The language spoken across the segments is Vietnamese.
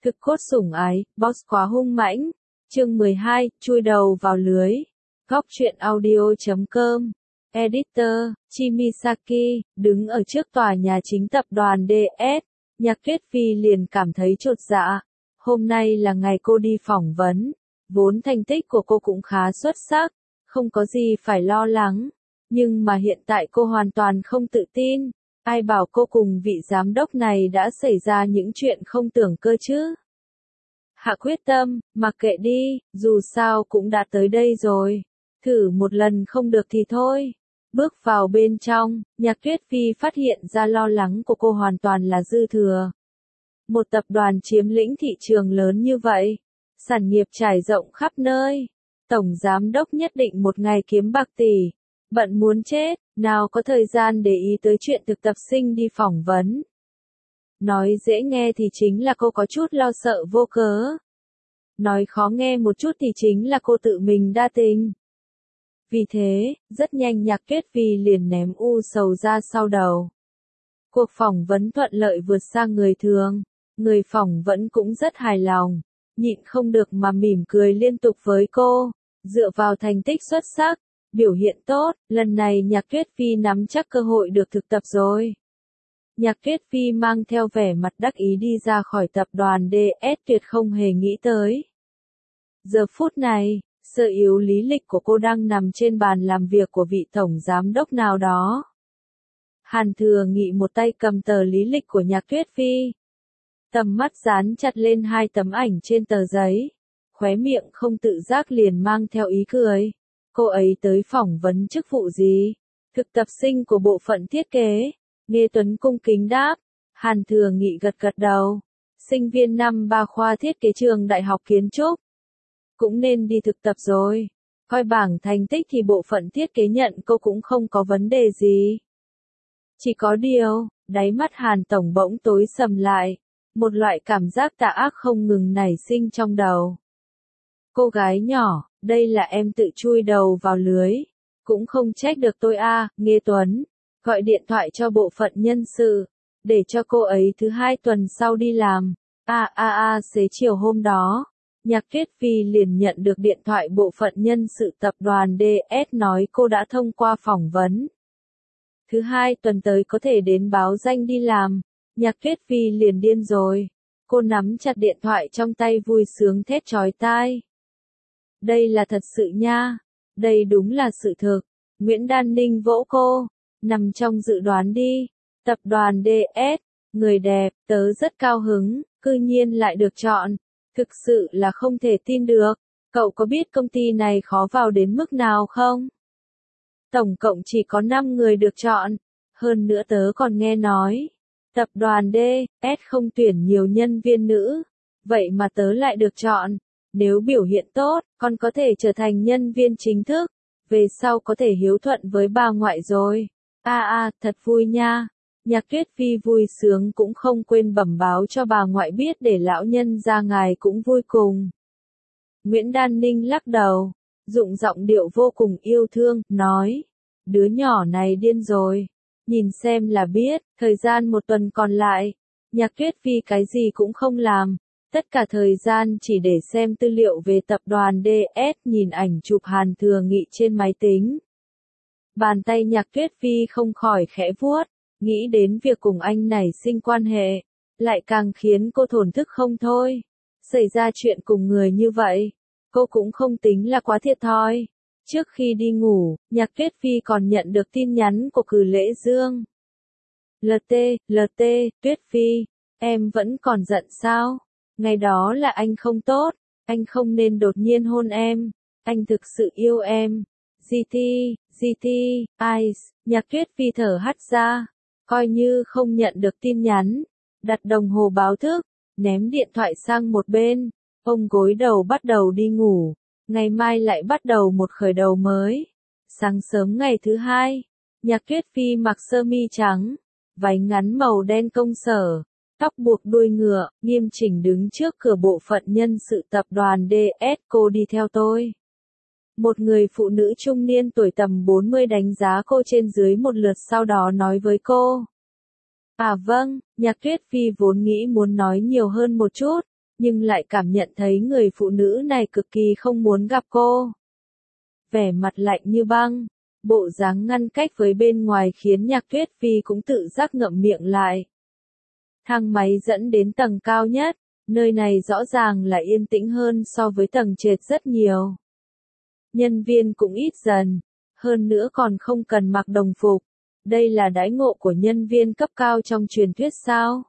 Thực cốt sủng ái, boss quá hung mãnh. Chương 12, chui đầu vào lưới. Góc truyện audio.com. Editor, Chimisaki, đứng ở trước tòa nhà chính tập đoàn DS, Nhạc Tuyết Phi liền cảm thấy chột dạ. Hôm nay là ngày cô đi phỏng vấn, vốn thành tích của cô cũng khá xuất sắc, không có gì phải lo lắng. Nhưng mà hiện tại cô hoàn toàn không tự tin. Ai bảo cô cùng vị giám đốc này đã xảy ra những chuyện không tưởng cơ chứ? Hạ quyết tâm, mặc kệ đi, dù sao cũng đã tới đây rồi. Thử một lần không được thì thôi. Bước vào bên trong, Nhạc Tuyết Phi phát hiện ra lo lắng của cô hoàn toàn là dư thừa. Một tập đoàn chiếm lĩnh thị trường lớn như vậy, sản nghiệp trải rộng khắp nơi. Tổng giám đốc nhất định một ngày kiếm bạc tỷ, bận muốn chết, nào có thời gian để ý tới chuyện thực tập sinh đi phỏng vấn. Nói dễ nghe thì chính là cô có chút lo sợ vô cớ. Nói khó nghe một chút thì chính là cô tự mình đa tình. Vì thế, rất nhanh Nhạc Tuyết Phi liền ném u sầu ra sau đầu. Cuộc phỏng vấn thuận lợi vượt sang người thường. Người phỏng vấn cũng rất hài lòng, nhịn không được mà mỉm cười liên tục với cô. Dựa vào thành tích xuất sắc, biểu hiện tốt, lần này Nhạc Tuyết Phi nắm chắc cơ hội được thực tập rồi. Nhạc Tuyết Phi mang theo vẻ mặt đắc ý đi ra khỏi tập đoàn DS, tuyệt không hề nghĩ tới. Giờ phút này, sơ yếu lý lịch của cô đang nằm trên bàn làm việc của vị tổng giám đốc nào đó. Hàn Thừa Nghị một tay cầm tờ lý lịch của Nhạc Tuyết Phi. Tầm mắt dán chặt lên hai tấm ảnh trên tờ giấy. Khóe miệng không tự giác liền mang theo ý cười. Cô ấy tới phỏng vấn chức vụ gì? Thực tập sinh của bộ phận thiết kế. Nghe Tuấn cung kính đáp. Hàn Thừa Nghị gật gật đầu. Sinh viên năm 3 khoa thiết kế trường Đại học Kiến trúc. Cũng nên đi thực tập rồi. Coi bảng thành tích thì bộ phận thiết kế nhận cô cũng không có vấn đề gì. Chỉ có điều, đáy mắt Hàn Tổng bỗng tối sầm lại. Một loại cảm giác tà ác không ngừng nảy sinh trong đầu. Cô gái nhỏ, đây là em tự chui đầu vào lưới. Cũng không trách được tôi a, Nghe Tuấn. Gọi điện thoại cho bộ phận nhân sự. Để cho cô ấy thứ 2 tuần sau đi làm. Xế chiều hôm đó. Nhạc Tuyết Phi liền nhận được điện thoại bộ phận nhân sự tập đoàn DS nói cô đã thông qua phỏng vấn. Thứ 2 tuần tới có thể đến báo danh đi làm. Nhạc Tuyết Phi liền điên rồi. Cô nắm chặt điện thoại trong tay vui sướng thét chói tai. Đây là thật sự nha. Đây đúng là sự thực. Nguyễn Đan Ninh vỗ cô. Nằm trong dự đoán đi. Tập đoàn DS. Người đẹp, tớ rất cao hứng. Cư nhiên lại được chọn. Thực sự là không thể tin được. Cậu có biết công ty này khó vào đến mức nào không? Tổng cộng chỉ có 5 người được chọn. Hơn nữa tớ còn nghe nói. Tập đoàn DS không tuyển nhiều nhân viên nữ. Vậy mà tớ lại được chọn. Nếu biểu hiện tốt, con có thể trở thành nhân viên chính thức. Về sau có thể hiếu thuận với bà ngoại rồi. Thật vui nha. Nhạc Tuyết Phi vui sướng cũng không quên bẩm báo cho bà ngoại biết để lão nhân gia ngài cũng vui cùng. Nguyễn Đan Ninh lắc đầu, dụng giọng điệu vô cùng yêu thương, nói. Đứa nhỏ này điên rồi. Nhìn xem là biết, thời gian 1 tuần còn lại. Nhạc Tuyết Phi cái gì cũng không làm. Tất cả thời gian chỉ để xem tư liệu về tập đoàn DS, nhìn ảnh chụp Hàn Thừa Nghị trên máy tính. Bàn tay Nhạc Tuyết Phi không khỏi khẽ vuốt. Nghĩ đến việc cùng anh nảy sinh quan hệ, lại càng khiến cô thổn thức không thôi. Xảy ra chuyện cùng người như vậy, cô cũng không tính là quá thiệt thòi. Trước khi đi ngủ, Nhạc Tuyết Phi còn nhận được tin nhắn của Cử Lễ Dương. LT, Tuyết Phi, em vẫn còn giận sao? Ngày đó là anh không tốt, anh không nên đột nhiên hôn em, anh thực sự yêu em. GT, Ice, Nhạc Tuyết Phi thở hắt ra. Coi như không nhận được tin nhắn, đặt đồng hồ báo thức, ném điện thoại sang một bên, ôm gối đầu bắt đầu đi ngủ, ngày mai lại bắt đầu một khởi đầu mới. Sáng sớm ngày thứ 2, Nhạc Tuyết Phi mặc sơ mi trắng, váy ngắn màu đen công sở, tóc buộc đuôi ngựa, nghiêm chỉnh đứng trước cửa bộ phận nhân sự tập đoàn DS. Cô đi theo tôi. Một người phụ nữ trung niên tuổi tầm 40 đánh giá cô trên dưới một lượt sau đó nói với cô. Vâng, Nhạc Tuyết Phi vốn nghĩ muốn nói nhiều hơn một chút, nhưng lại cảm nhận thấy người phụ nữ này cực kỳ không muốn gặp cô. Vẻ mặt lạnh như băng, bộ dáng ngăn cách với bên ngoài khiến Nhạc Tuyết Vi cũng tự giác ngậm miệng lại. Thang máy dẫn đến tầng cao nhất, nơi này rõ ràng là yên tĩnh hơn so với tầng trệt rất nhiều. Nhân viên cũng ít dần, hơn nữa còn không cần mặc đồng phục. Đây là đãi ngộ của nhân viên cấp cao trong truyền thuyết sao?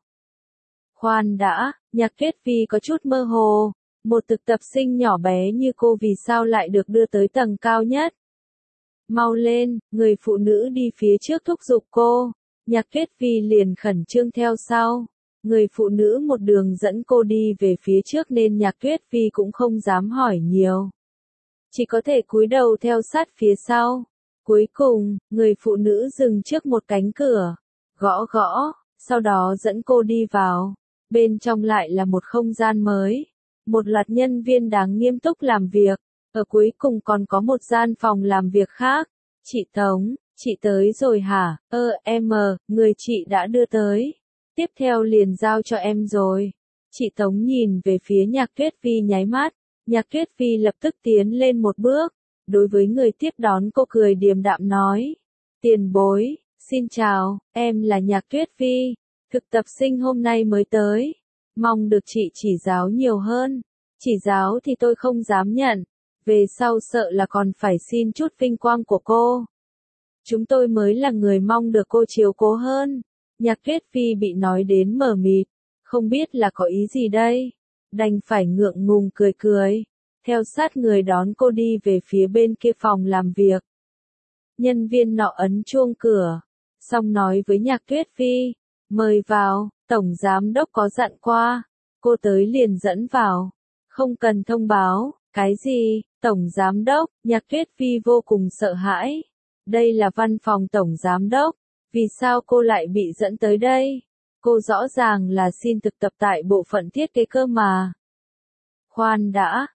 Khoan đã, Nhạc Tuyết Vi có chút mơ hồ, một thực tập sinh nhỏ bé như cô vì sao lại được đưa tới tầng cao nhất? Mau lên, người phụ nữ đi phía trước thúc giục cô. Nhạc Tuyết Vi liền khẩn trương theo sau. Người phụ nữ một đường dẫn cô đi về phía trước nên Nhạc Tuyết Vi cũng không dám hỏi nhiều. Chỉ có thể cúi đầu theo sát phía sau. Cuối cùng, người phụ nữ dừng trước một cánh cửa. Gõ gõ, sau đó dẫn cô đi vào. Bên trong lại là một không gian mới. Một loạt nhân viên đáng nghiêm túc làm việc. Ở cuối cùng còn có một gian phòng làm việc khác. Chị Tống, chị tới rồi hả? Người chị đã đưa tới. Tiếp theo liền giao cho em rồi. Chị Tống nhìn về phía Nhạc Tuyết Vi nháy mắt. Nhạc Tuyết Vi lập tức tiến lên một bước. Đối với người tiếp đón cô cười điềm đạm nói. Tiền bối, xin chào, em là Nhạc Tuyết Vi. Thực tập sinh hôm nay mới tới. Mong được chị chỉ giáo nhiều hơn. Chỉ giáo thì tôi không dám nhận. Về sau sợ là còn phải xin chút vinh quang của cô. Chúng tôi mới là người mong được cô chiếu cố hơn. Nhạc Tuyết Vi bị nói đến mờ mịt. Không biết là có ý gì đây. Đành phải ngượng ngùng cười cười. Theo sát người đón cô đi về phía bên kia phòng làm việc. Nhân viên nọ ấn chuông cửa. Xong nói với Nhạc Tuyết Vi. Mời vào, Tổng Giám Đốc có dặn qua. Cô tới liền dẫn vào. Không cần thông báo. Cái gì? Tổng Giám Đốc? Nhạc Tuyết Vi vô cùng sợ hãi. Đây là văn phòng Tổng Giám Đốc. Vì sao cô lại bị dẫn tới đây? Cô rõ ràng là xin thực tập tại bộ phận thiết kế cơ mà. Khoan đã,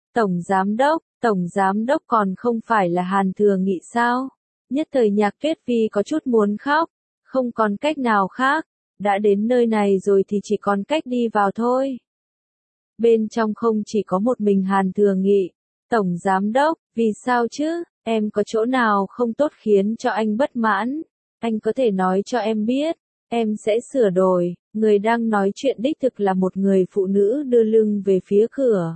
Tổng Giám Đốc còn không phải là Hàn Thừa Nghị sao? Nhất thời Nhạc Tuyết Vi có chút muốn khóc. Không còn cách nào khác. Đã đến nơi này rồi thì chỉ còn cách đi vào thôi. Bên trong không chỉ có một mình Hàn Thừa Nghị. Tổng Giám Đốc, vì sao chứ? Em có chỗ nào không tốt khiến cho anh bất mãn? Anh có thể nói cho em biết. Em sẽ sửa đổi. Người đang nói chuyện đích thực là một người phụ nữ đưa lưng về phía cửa.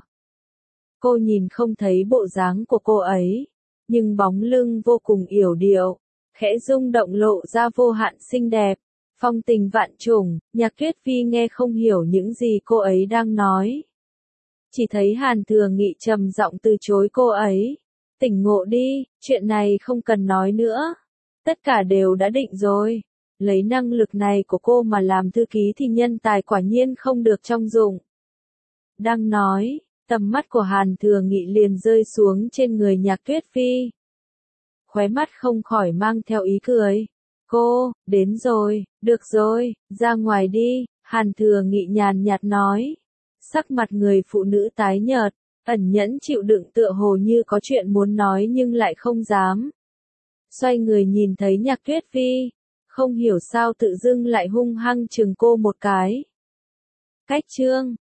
Cô nhìn không thấy bộ dáng của cô ấy. Nhưng bóng lưng vô cùng yểu điệu. Khẽ rung động lộ ra vô hạn xinh đẹp. Phong tình vạn trùng. Nhạc Tuyết Vi nghe không hiểu những gì cô ấy đang nói. Chỉ thấy Hàn Thừa Nghị trầm giọng từ chối cô ấy. Tỉnh ngộ đi, chuyện này không cần nói nữa. Tất cả đều đã định rồi. Lấy năng lực này của cô mà làm thư ký thì nhân tài quả nhiên không được trọng dụng. Đang nói, tầm mắt của Hàn Thừa Nghị liền rơi xuống trên người Nhạc Tuyết Vi. Khóe mắt không khỏi mang theo ý cười. Cô, đến rồi, được rồi, ra ngoài đi, Hàn Thừa Nghị nhàn nhạt nói. Sắc mặt người phụ nữ tái nhợt, ẩn nhẫn chịu đựng tựa hồ như có chuyện muốn nói nhưng lại không dám. Xoay người nhìn thấy Nhạc Tuyết Vi, không hiểu sao tự dưng lại hung hăng chừng cô một cái. Cách chương